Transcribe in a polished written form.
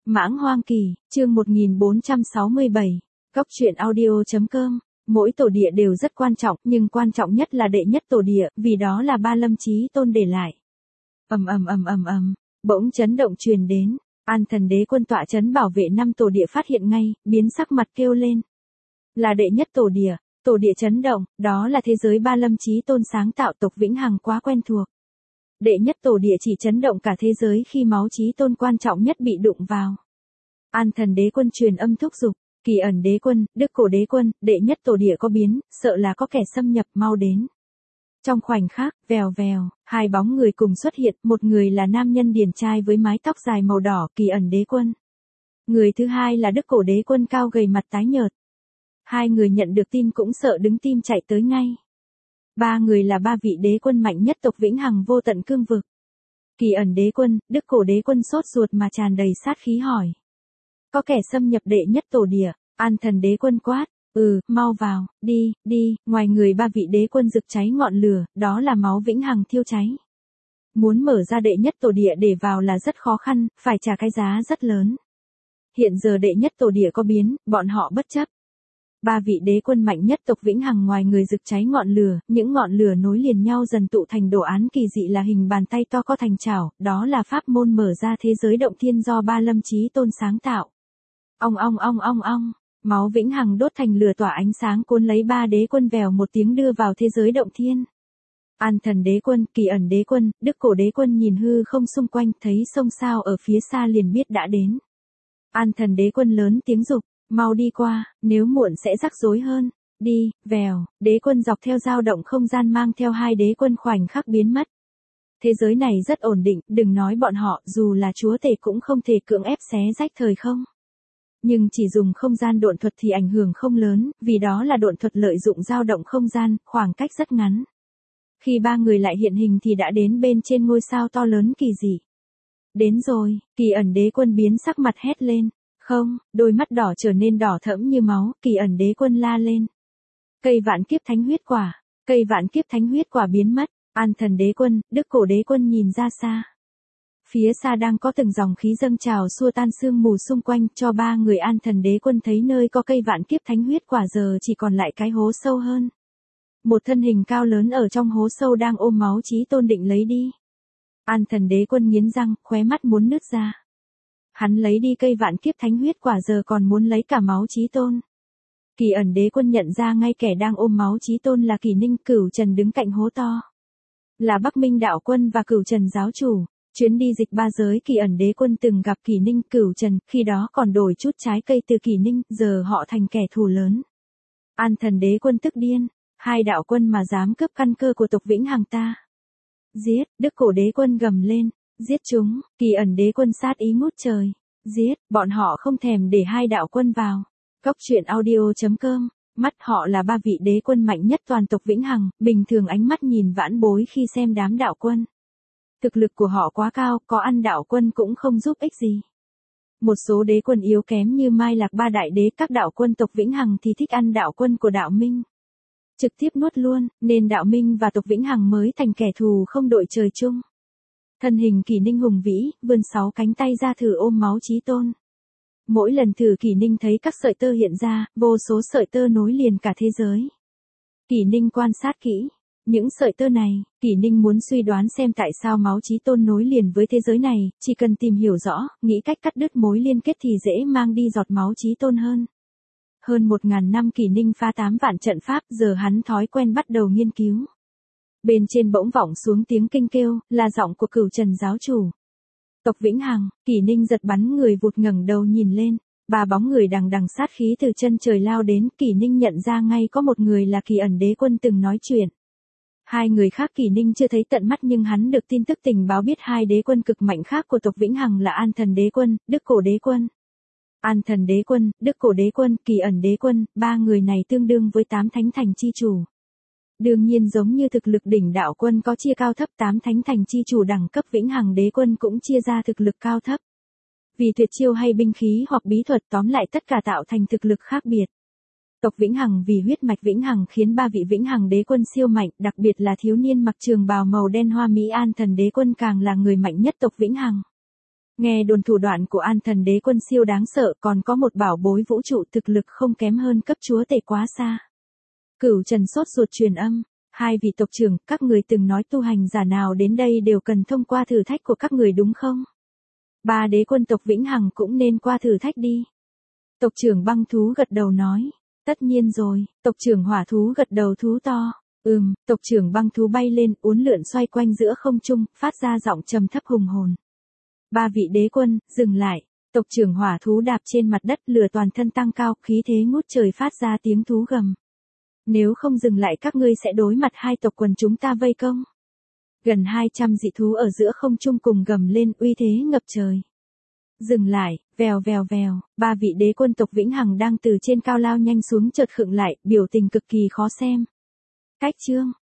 Mãng Hoang Kỳ, chương 1467. Góc truyện audio.com. Mỗi tổ địa đều rất quan trọng, nhưng quan trọng nhất là đệ nhất tổ địa, vì đó là Ba Lâm Chí Tôn để lại. Bỗng chấn động truyền đến, An Thần Đế Quân tọa trấn bảo vệ 5 tổ địa phát hiện ngay, biến sắc mặt kêu lên. Là đệ nhất tổ địa chấn động, đó là thế giới Ba Lâm Chí Tôn sáng tạo tộc Vĩnh Hằng quá quen thuộc. Đệ nhất tổ địa chỉ chấn động cả thế giới khi máu Chí Tôn quan trọng nhất bị đụng vào. An Thần Đế Quân truyền âm thúc giục, Kỳ Ẩn Đế Quân, Đức Cổ Đế Quân, đệ nhất tổ địa có biến, sợ là có kẻ xâm nhập, mau đến. Trong khoảnh khắc, vèo vèo, hai bóng người cùng xuất hiện, một người là nam nhân điển trai với mái tóc dài màu đỏ, Kỳ Ẩn Đế Quân. Người thứ hai là Đức Cổ Đế Quân cao gầy mặt tái nhợt. Hai người nhận được tin cũng sợ đứng tim chạy tới ngay. Ba người là ba vị đế quân mạnh nhất tộc Vĩnh Hằng vô tận cương vực. Kỳ Ẩn Đế Quân, Đức Cổ Đế Quân sốt ruột mà tràn đầy sát khí hỏi. Có kẻ xâm nhập đệ nhất tổ địa, An Thần Đế Quân quát. Mau vào, đi, ngoài người ba vị đế quân rực cháy ngọn lửa, đó là máu Vĩnh Hằng thiêu cháy. Muốn mở ra đệ nhất tổ địa để vào là rất khó khăn, phải trả cái giá rất lớn. Hiện giờ đệ nhất tổ địa có biến, bọn họ bất chấp. Ba vị đế quân mạnh nhất tộc Vĩnh Hằng ngoài người rực cháy ngọn lửa, những ngọn lửa nối liền nhau dần tụ thành đồ án kỳ dị là hình bàn tay to có thành chảo, đó là pháp môn mở ra thế giới động thiên do Ba Lâm Chí Tôn sáng tạo. Ong, máu Vĩnh Hằng đốt thành lửa tỏa ánh sáng cuốn lấy ba đế quân vèo một tiếng đưa vào thế giới động thiên. An Thần Đế Quân, Kỳ Ẩn Đế Quân, Đức Cổ Đế Quân nhìn hư không xung quanh, thấy sông sao ở phía xa liền biết đã đến. An Thần Đế Quân lớn tiếng dục, mau đi qua, nếu muộn sẽ rắc rối hơn. Đi, vèo, đế quân dọc theo dao động không gian mang theo hai đế quân khoảnh khắc biến mất. Thế giới này rất ổn định, đừng nói bọn họ, dù là chúa tể cũng không thể cưỡng ép xé rách thời không. Nhưng chỉ dùng không gian độn thuật thì ảnh hưởng không lớn, vì đó là độn thuật lợi dụng dao động không gian, khoảng cách rất ngắn. Khi ba người lại hiện hình thì đã đến bên trên ngôi sao to lớn kỳ dị. Đến rồi, Kỳ Ẩn Đế Quân biến sắc mặt hét lên. Không, đôi mắt đỏ trở nên đỏ thẫm như máu, Kỳ Ẩn Đế Quân la lên. Cây vạn kiếp thánh huyết quả biến mất, An Thần Đế Quân, Đức Cổ Đế Quân nhìn ra xa. Phía xa đang có từng dòng khí dâng trào xua tan sương mù xung quanh, cho ba người An Thần Đế Quân thấy nơi có cây vạn kiếp thánh huyết quả giờ chỉ còn lại cái hố sâu hơn. Một thân hình cao lớn ở trong hố sâu đang ôm máu Chí Tôn định lấy đi. An Thần Đế Quân nghiến răng, khóe mắt muốn nứt ra. Hắn lấy đi cây vạn kiếp thánh huyết quả giờ còn muốn lấy cả máu Chí Tôn. Kỳ Ẩn Đế Quân nhận ra ngay kẻ đang ôm máu Chí Tôn là Kỳ Ninh, Cửu Trần đứng cạnh hố to. Là Bắc Minh Đạo Quân và Cửu Trần giáo chủ. Chuyến đi dịch ba giới Kỳ Ẩn Đế Quân từng gặp Kỳ Ninh, Cửu Trần, khi đó còn đổi chút trái cây từ Kỳ Ninh, giờ họ thành kẻ thù lớn. An Thần Đế Quân tức điên, hai đạo quân mà dám cướp căn cơ của tộc Vĩnh Hằng ta. Giết, Đức Cổ Đế Quân gầm lên, giết chúng, Kỳ Ẩn Đế Quân sát ý ngút trời. Giết, bọn họ không thèm để hai đạo quân vào. Góc truyện audio.com. Mắt họ là ba vị đế quân mạnh nhất toàn tộc Vĩnh Hằng, bình thường ánh mắt nhìn vãn bối khi xem đám đạo quân. Thực lực của họ quá cao, có ăn đạo quân cũng không giúp ích gì. Một số đế quân yếu kém như Mai Lạc ba đại đế, các đạo quân tộc Vĩnh Hằng thì thích ăn đạo quân của đạo Minh. Trực tiếp nuốt luôn, nên đạo Minh và tộc Vĩnh Hằng mới thành kẻ thù không đội trời chung. Thân hình Kỳ Ninh hùng vĩ, vươn 6 cánh tay ra thử ôm máu Chí Tôn. Mỗi lần thử Kỳ Ninh thấy các sợi tơ hiện ra, vô số sợi tơ nối liền cả thế giới. Kỳ Ninh quan sát kỹ. Những sợi tơ này, Kỳ Ninh muốn suy đoán xem tại sao máu Chí Tôn nối liền với thế giới này, chỉ cần tìm hiểu rõ, nghĩ cách cắt đứt mối liên kết thì dễ mang đi giọt máu Chí Tôn hơn. Hơn 1000 năm Kỳ Ninh phá 8 vạn trận pháp, giờ hắn thói quen bắt đầu nghiên cứu. Bên trên bỗng vọng xuống tiếng kinh kêu, là giọng của Cửu Trần giáo chủ. Tộc Vĩnh Hằng, Kỳ Ninh giật bắn người vụt ngẩng đầu nhìn lên, ba bóng người đằng đằng sát khí từ chân trời lao đến, Kỳ Ninh nhận ra ngay có một người là Kỳ Ẩn Đế Quân từng nói chuyện. Hai người khác Kỳ Ninh chưa thấy tận mắt nhưng hắn được tin tức tình báo biết hai đế quân cực mạnh khác của tộc Vĩnh Hằng là An Thần Đế Quân, Đức Cổ Đế Quân. An Thần Đế Quân, Đức Cổ Đế Quân, Kỳ Ẩn Đế Quân, ba người này tương đương với 8 thánh thành chi chủ. Đương nhiên giống như thực lực đỉnh đạo quân có chia cao thấp, 8 thánh thành chi chủ đẳng cấp Vĩnh Hằng Đế Quân cũng chia ra thực lực cao thấp. Vì tuyệt chiêu hay binh khí hoặc bí thuật tóm lại tất cả tạo thành thực lực khác biệt. Tộc Vĩnh Hằng vì huyết mạch Vĩnh Hằng khiến ba vị Vĩnh Hằng Đế Quân siêu mạnh, đặc biệt là thiếu niên mặc trường bào màu đen Hoa Mỹ An Thần Đế Quân càng là người mạnh nhất tộc Vĩnh Hằng. Nghe đồn thủ đoạn của An Thần Đế Quân siêu đáng sợ, còn có một bảo bối vũ trụ thực lực không kém hơn cấp chúa tể quá xa. Cửu Trần sốt ruột truyền âm, hai vị tộc trưởng, các người từng nói tu hành giả nào đến đây đều cần thông qua thử thách của các người đúng không? Ba đế quân tộc Vĩnh Hằng cũng nên qua thử thách đi. Tộc trưởng Băng Thú gật đầu nói, tất nhiên rồi. Tộc trưởng Hỏa Thú gật đầu thú to, tộc trưởng Băng Thú bay lên, uốn lượn xoay quanh giữa không trung, phát ra giọng trầm thấp hùng hồn. Ba vị đế quân, dừng lại. Tộc trưởng Hỏa Thú đạp trên mặt đất, lửa toàn thân tăng cao, khí thế ngút trời phát ra tiếng thú gầm. Nếu không dừng lại các ngươi sẽ đối mặt hai tộc quần chúng ta vây công. Gần 200 dị thú ở giữa không trung cùng gầm lên, uy thế ngập trời. Dừng lại, vèo vèo vèo, ba vị đế quân tộc Vĩnh Hằng đang từ trên cao lao nhanh xuống chợt khựng lại, biểu tình cực kỳ khó xem. Cách chương